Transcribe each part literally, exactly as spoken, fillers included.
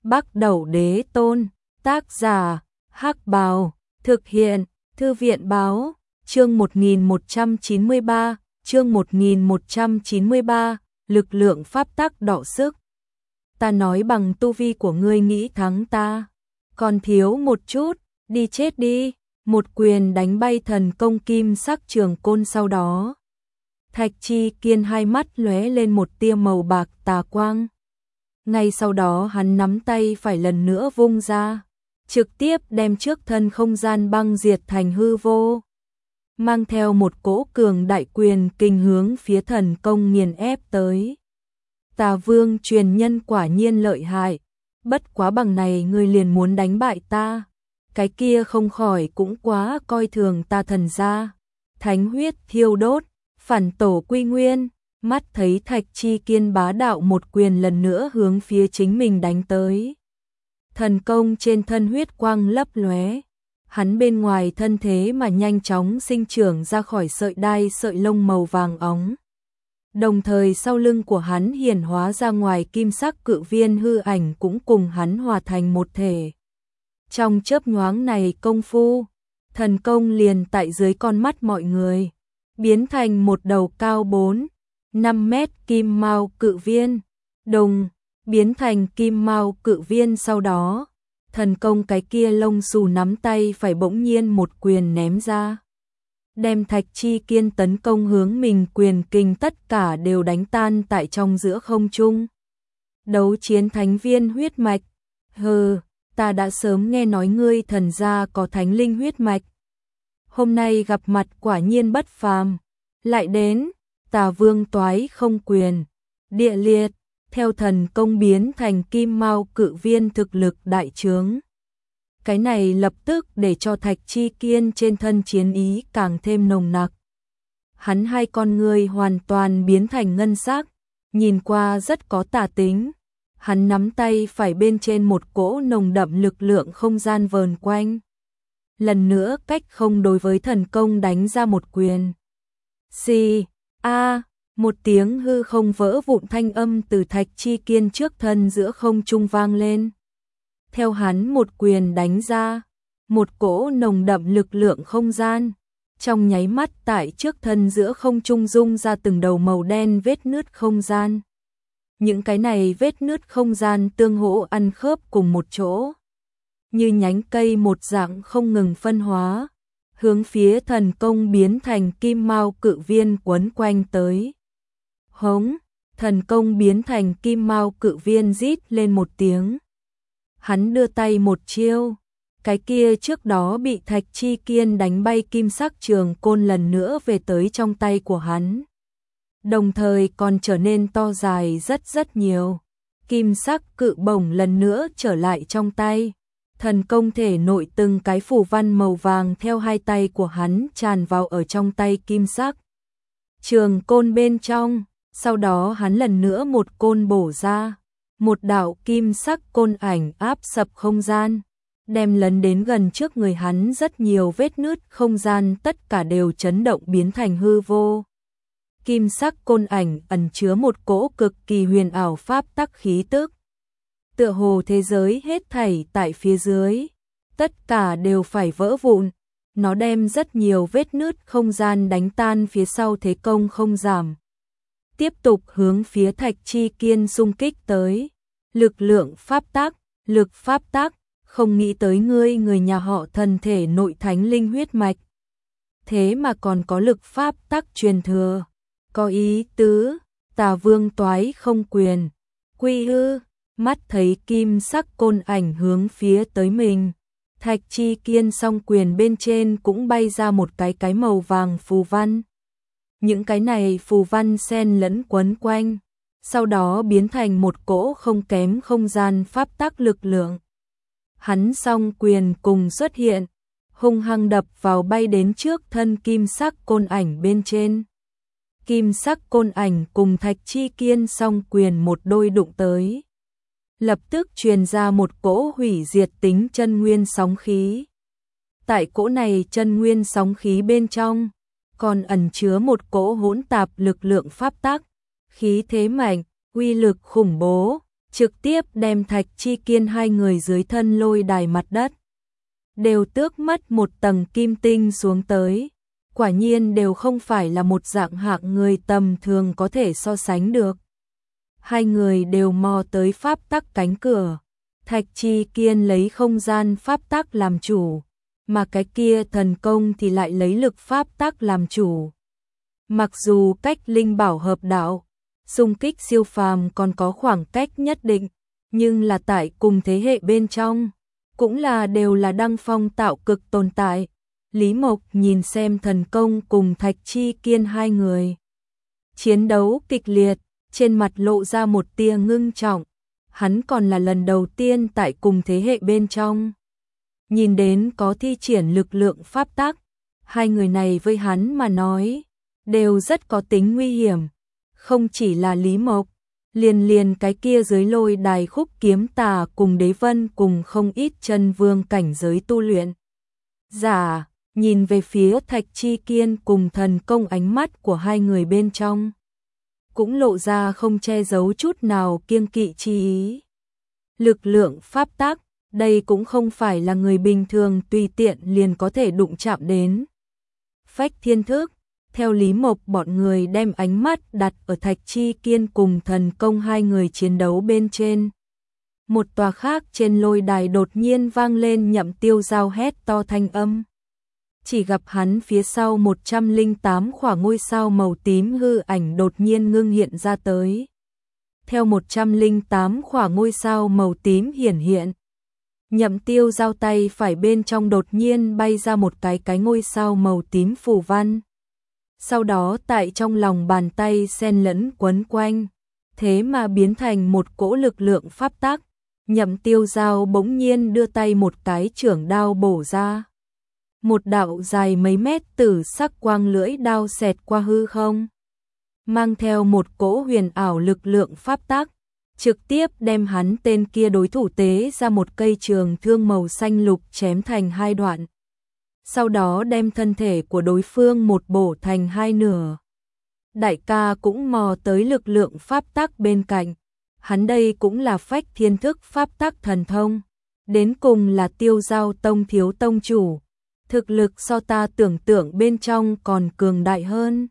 Bắc Đẩu Đế Tôn, tác giả, Hắc Bào, thực hiện, Thư viện báo, chương một nghìn một trăm chín mươi ba, chương một nghìn một trăm chín mươi ba, lực lượng pháp tắc đọ sức. Ta nói bằng tu vi của ngươi nghĩ thắng ta, còn thiếu một chút, đi chết đi, một quyền đánh bay thần công kim sắc trường côn sau đó. Thạch Chi Kiên hai mắt lóe lên một tia màu bạc tà quang. Ngay sau đó hắn nắm tay phải lần nữa vung ra, trực tiếp đem trước thân không gian băng diệt thành hư vô. Mang theo một cỗ cường đại quyền kinh hướng phía thần công nghiền ép tới. Tà Vương truyền nhân quả nhiên lợi hại, bất quá bằng này ngươi liền muốn đánh bại ta, cái kia không khỏi cũng quá coi thường ta thần gia. Thánh huyết thiêu đốt, phản tổ quy nguyên, mắt thấy Thạch Chi Kiên bá đạo một quyền lần nữa hướng phía chính mình đánh tới. Thần công trên thân huyết quang lấp lóe, hắn bên ngoài thân thế mà nhanh chóng sinh trưởng ra khỏi sợi đai sợi lông màu vàng óng. Đồng thời sau lưng của hắn hiển hóa ra ngoài kim sắc cự viên hư ảnh cũng cùng hắn hòa thành một thể. Trong chớp nhoáng này công phu, thần công liền tại dưới con mắt mọi người, biến thành một đầu cao bốn, năm mét kim mao cự viên, đồng, biến thành kim mao cự viên sau đó. Thần công cái kia lông xù nắm tay phải bỗng nhiên một quyền ném ra, đem Thạch Chi Kiên tấn công hướng mình quyền kinh tất cả đều đánh tan tại trong giữa không trung. Đấu chiến thánh viên huyết mạch, hừ, ta đã sớm nghe nói ngươi thần gia có thánh linh huyết mạch. Hôm nay gặp mặt quả nhiên bất phàm, lại đến, Tà Vương toái không quyền, địa liệt, theo thần công biến thành kim mao cự viên thực lực đại trướng. Cái này lập tức để cho Thạch Chi Kiên trên thân chiến ý càng thêm nồng nặc. Hắn hai con người hoàn toàn biến thành ngân sắc, nhìn qua rất có tà tính. Hắn nắm tay phải bên trên một cỗ nồng đậm lực lượng không gian vờn quanh. Lần nữa cách không đối với thần công đánh ra một quyền. Xì, a, một tiếng hư không vỡ vụn thanh âm từ Thạch Chi Kiên trước thân giữa không trung vang lên. Theo hắn một quyền đánh ra, một cỗ nồng đậm lực lượng không gian, trong nháy mắt tại trước thân giữa không trung rung ra từng đầu màu đen vết nứt không gian. Những cái này vết nứt không gian tương hỗ ăn khớp cùng một chỗ, như nhánh cây một dạng không ngừng phân hóa, hướng phía thần công biến thành kim mao cự viên quấn quanh tới. Hống, thần công biến thành kim mao cự viên rít lên một tiếng. Hắn đưa tay một chiêu, cái kia trước đó bị Thạch Chi Kiên đánh bay kim sắc trường côn lần nữa về tới trong tay của hắn. Đồng thời còn trở nên to dài rất rất nhiều. Kim sắc cự bổng lần nữa trở lại trong tay. Thần công thể nội từng cái phù văn màu vàng theo hai tay của hắn tràn vào ở trong tay kim sắc trường côn bên trong. Sau đó hắn lần nữa một côn bổ ra, một đạo kim sắc côn ảnh áp sập không gian, đem lấn đến gần trước người hắn rất nhiều vết nứt không gian tất cả đều chấn động biến thành hư vô. Kim sắc côn ảnh ẩn chứa một cỗ cực kỳ huyền ảo pháp tắc khí tức. Tựa hồ thế giới hết thảy tại phía dưới, tất cả đều phải vỡ vụn, nó đem rất nhiều vết nứt không gian đánh tan phía sau thế công không giảm. Tiếp tục hướng phía Thạch Chi Kiên xung kích tới. Lực lượng pháp tắc, lực pháp tắc, không nghĩ tới ngươi người nhà họ thần thể nội thánh linh huyết mạch. Thế mà còn có lực pháp tắc truyền thừa. Có ý tứ, Tà Vương toái không quyền. Quy hư, mắt thấy kim sắc côn ảnh hướng phía tới mình. Thạch Chi Kiên song quyền bên trên cũng bay ra một cái cái màu vàng phù văn. Những cái này phù văn xen lẫn quấn quanh, sau đó biến thành một cỗ không kém không gian pháp tắc lực lượng. Hắn song quyền cùng xuất hiện, hung hăng đập vào bay đến trước thân kim sắc côn ảnh bên trên. Kim sắc côn ảnh cùng Thạch Chi Kiên song quyền một đôi đụng tới. Lập tức truyền ra một cỗ hủy diệt tính chân nguyên sóng khí. Tại cỗ này chân nguyên sóng khí bên trong, còn ẩn chứa một cỗ hỗn tạp lực lượng pháp tắc, khí thế mạnh, uy lực khủng bố, trực tiếp đem Thạch Chi Kiên hai người dưới thân lôi đài mặt đất đều tước mất một tầng kim tinh xuống tới. Quả nhiên đều không phải là một dạng hạng người tầm thường có thể so sánh được. Hai người đều mò tới pháp tắc cánh cửa. Thạch Chi Kiên lấy không gian pháp tắc làm chủ, mà cái kia thần công thì lại lấy lực pháp tắc làm chủ. Mặc dù cách linh bảo hợp đạo, xung kích siêu phàm còn có khoảng cách nhất định, nhưng là tại cùng thế hệ bên trong, cũng là đều là đăng phong tạo cực tồn tại. Lý Mộc nhìn xem thần công cùng Thạch Chi Kiên hai người chiến đấu kịch liệt, trên mặt lộ ra một tia ngưng trọng. Hắn còn là lần đầu tiên tại cùng thế hệ bên trong nhìn đến có thi triển lực lượng pháp tắc. Hai người này với hắn mà nói đều rất có tính nguy hiểm. Không chỉ là Lý Mộc, liền liền cái kia dưới lôi đài Khúc Kiếm Tà cùng Đế Vân cùng không ít chân vương cảnh giới tu luyện giả, nhìn về phía Thạch Chi Kiên cùng thần công, ánh mắt của hai người bên trong cũng lộ ra không che giấu chút nào kiêng kỵ chi ý. Lực lượng pháp tắc, đây cũng không phải là người bình thường tùy tiện liền có thể đụng chạm đến. Phách thiên thức, theo Lý Mộc bọn người đem ánh mắt đặt ở Thạch Chi Kiên cùng thần công hai người chiến đấu bên trên. Một tòa khác trên lôi đài đột nhiên vang lên Nhậm Tiêu Giao hét to thanh âm. Chỉ gặp hắn phía sau một trăm lẻ tám khỏa ngôi sao màu tím hư ảnh đột nhiên ngưng hiện ra tới. Theo một trăm lẻ tám khỏa ngôi sao màu tím hiển hiện, Nhậm Tiêu Giao tay phải bên trong đột nhiên bay ra một cái cái ngôi sao màu tím phù văn. Sau đó tại trong lòng bàn tay xen lẫn quấn quanh, thế mà biến thành một cỗ lực lượng pháp tắc. Nhậm Tiêu Giao bỗng nhiên đưa tay một cái chưởng đao bổ ra. Một đạo dài mấy mét tử sắc quang lưỡi đao xẹt qua hư không, mang theo một cỗ huyền ảo lực lượng pháp tắc, trực tiếp đem hắn tên kia đối thủ tế ra một cây trường thương màu xanh lục chém thành hai đoạn. Sau đó đem thân thể của đối phương một bổ thành hai nửa. Đại ca cũng mò tới lực lượng pháp tắc bên cạnh. Hắn đây cũng là phách thiên thức pháp tắc thần thông. Đến cùng là Tiêu Giao tông thiếu tông chủ. Thực lực so ta tưởng tượng bên trong còn cường đại hơn.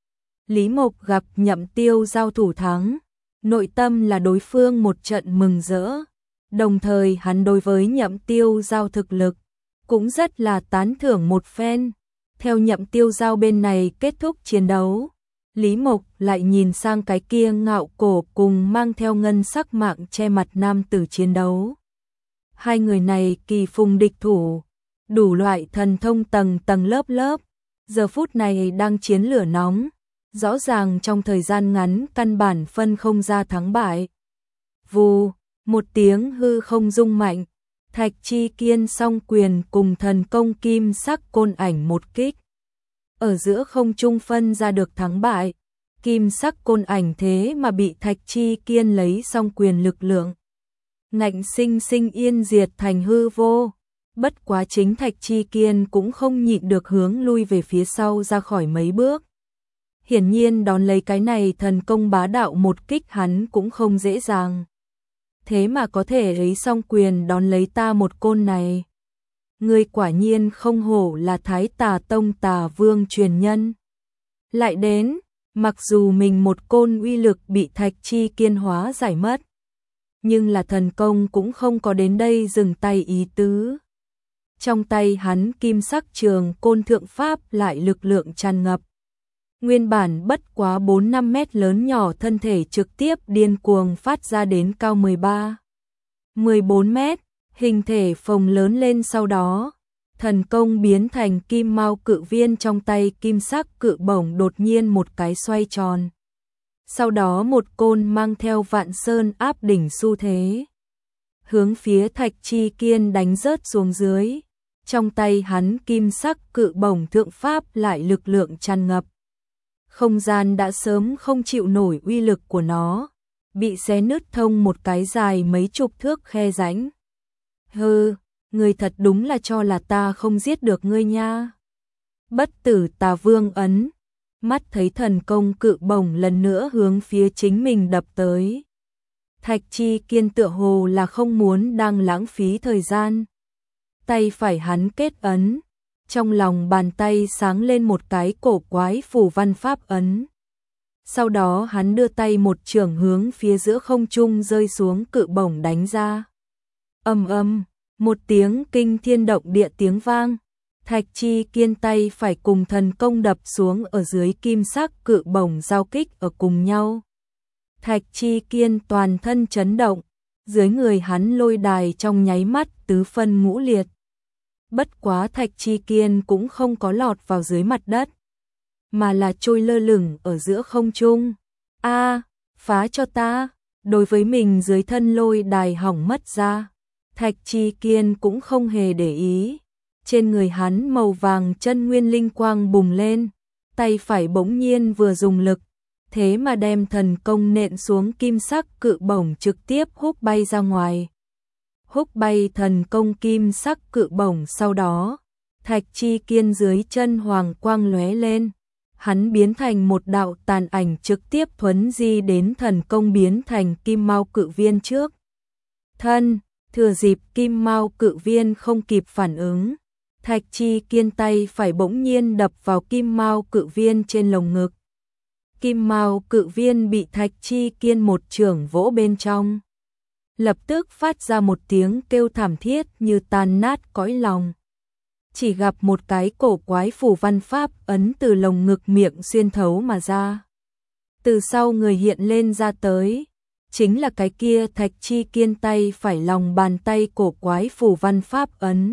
Lý Mộc gặp Nhậm Tiêu Giao thủ thắng, nội tâm là đối phương một trận mừng rỡ. Đồng thời hắn đối với Nhậm Tiêu Giao thực lực cũng rất là tán thưởng một phen. Theo Nhậm Tiêu Giao bên này kết thúc chiến đấu, Lý Mộc lại nhìn sang cái kia ngạo cổ cùng mang theo ngân sắc mạng che mặt nam tử chiến đấu. Hai người này kỳ phùng địch thủ, đủ loại thần thông tầng tầng lớp lớp, giờ phút này đang chiến lửa nóng, rõ ràng trong thời gian ngắn căn bản phân không ra thắng bại. Vù, một tiếng hư không rung mạnh, Thạch Chi Kiên song quyền cùng thần công kim sắc côn ảnh một kích. Ở giữa không trung phân ra được thắng bại, kim sắc côn ảnh thế mà bị Thạch Chi Kiên lấy song quyền lực lượng ngạnh sinh sinh yên diệt thành hư vô. Bất quá chính Thạch Chi Kiên cũng không nhịn được hướng lui về phía sau ra khỏi mấy bước. Hiển nhiên đón lấy cái này thần công bá đạo một kích hắn cũng không dễ dàng. Thế mà có thể lấy song quyền đón lấy ta một côn này. Ngươi quả nhiên không hổ là Thái Tà Tông Tà Vương truyền nhân. Lại đến, mặc dù mình một côn uy lực bị Thạch Chi Kiên hóa giải mất, nhưng là thần công cũng không có đến đây dừng tay ý tứ. Trong tay hắn kim sắc trường côn thượng pháp lại lực lượng tràn ngập. Nguyên bản bất quá bốn năm mét lớn nhỏ thân thể trực tiếp điên cuồng phát ra đến cao mười ba, mười bốn mét, hình thể phồng lớn lên, sau đó thần công biến thành kim mao cự viên, trong tay kim sắc cự bổng đột nhiên một cái xoay tròn. Sau đó một côn mang theo vạn sơn áp đỉnh xu thế, hướng phía Thạch Chi Kiên đánh rớt xuống dưới. Trong tay hắn kim sắc cự bổng thượng pháp lại lực lượng tràn ngập. Không gian đã sớm không chịu nổi uy lực của nó, bị xé nứt thông một cái dài mấy chục thước khe rãnh. Hừ, ngươi thật đúng là cho là ta không giết được ngươi nha. Bất tử Tà Vương ấn, mắt thấy thần công cự bổng lần nữa hướng phía chính mình đập tới. Thạch Chi Kiên tựa hồ là không muốn đang lãng phí thời gian. Tay phải hắn kết ấn, trong lòng bàn tay sáng lên một cái cổ quái phù văn pháp ấn. Sau đó hắn đưa tay một chưởng hướng phía giữa không trung rơi xuống cự bổng đánh ra. Ầm ầm, một tiếng kinh thiên động địa tiếng vang. Thạch Chi Kiên tay phải cùng thần công đập xuống ở dưới kim sắc cự bổng giao kích ở cùng nhau. Thạch Chi Kiên toàn thân chấn động, dưới người hắn lôi đài trong nháy mắt tứ phân ngũ liệt. Bất quá Thạch Chi Kiên cũng không có lọt vào dưới mặt đất, mà là trôi lơ lửng ở giữa không trung. A, phá cho ta! Đối với mình dưới thân lôi đài hỏng mất ra, Thạch Chi Kiên cũng không hề để ý. Trên người hắn màu vàng chân nguyên linh quang bùng lên, tay phải bỗng nhiên vừa dùng lực, thế mà đem thần công nện xuống kim sắc cự bổng trực tiếp húc bay ra ngoài. Húc bay thần công kim sắc cự bổng, sau đó, Thạch Chi Kiên dưới chân hoàng quang lóe lên, hắn biến thành một đạo tàn ảnh trực tiếp thuấn di đến thần công biến thành kim mao cự viên trước thân. Thừa dịp kim mao cự viên không kịp phản ứng, Thạch Chi Kiên tay phải bỗng nhiên đập vào kim mao cự viên trên lồng ngực. Kim mao cự viên bị Thạch Chi Kiên một chưởng vỗ bên trong, lập tức phát ra một tiếng kêu thảm thiết như tan nát cõi lòng. Chỉ gặp một cái cổ quái phù văn pháp ấn từ lồng ngực miệng xuyên thấu mà ra. Từ sau người hiện lên ra tới, chính là cái kia Thạch Chi Kiên tay phải lòng bàn tay cổ quái phù văn pháp ấn.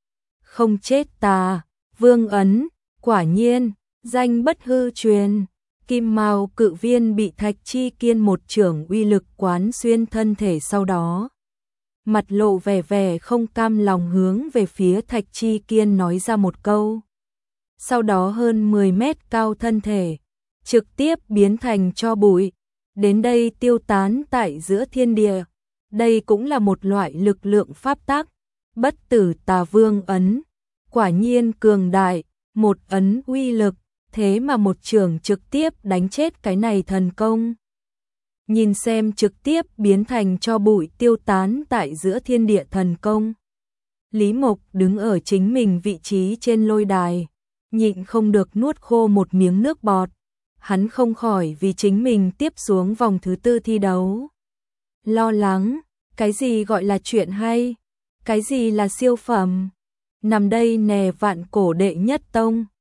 Không chết tà, vương ấn, quả nhiên, danh bất hư truyền. Kim mao cự viên bị Thạch Chi Kiên một chưởng uy lực quán xuyên thân thể, sau đó mặt lộ vẻ vẻ không cam lòng hướng về phía Thạch Chi Kiên nói ra một câu. Sau đó hơn mười mét cao thân thể trực tiếp biến thành tro bụi, đến đây tiêu tán tại giữa thiên địa. Đây cũng là một loại lực lượng pháp tắc, bất tử tà vương ấn. Quả nhiên cường đại, một ấn uy lực, thế mà một chưởng trực tiếp đánh chết cái này thần công. Nhìn xem trực tiếp biến thành tro bụi tiêu tán tại giữa thiên địa thần công, Lý Mộc đứng ở chính mình vị trí trên lôi đài, nhịn không được nuốt khô một miếng nước bọt. Hắn không khỏi vì chính mình tiếp xuống vòng thứ tư thi đấu lo lắng. Cái gì gọi là chuyện hay? Cái gì là siêu phẩm? Nằm đây nè, vạn cổ đệ nhất tông,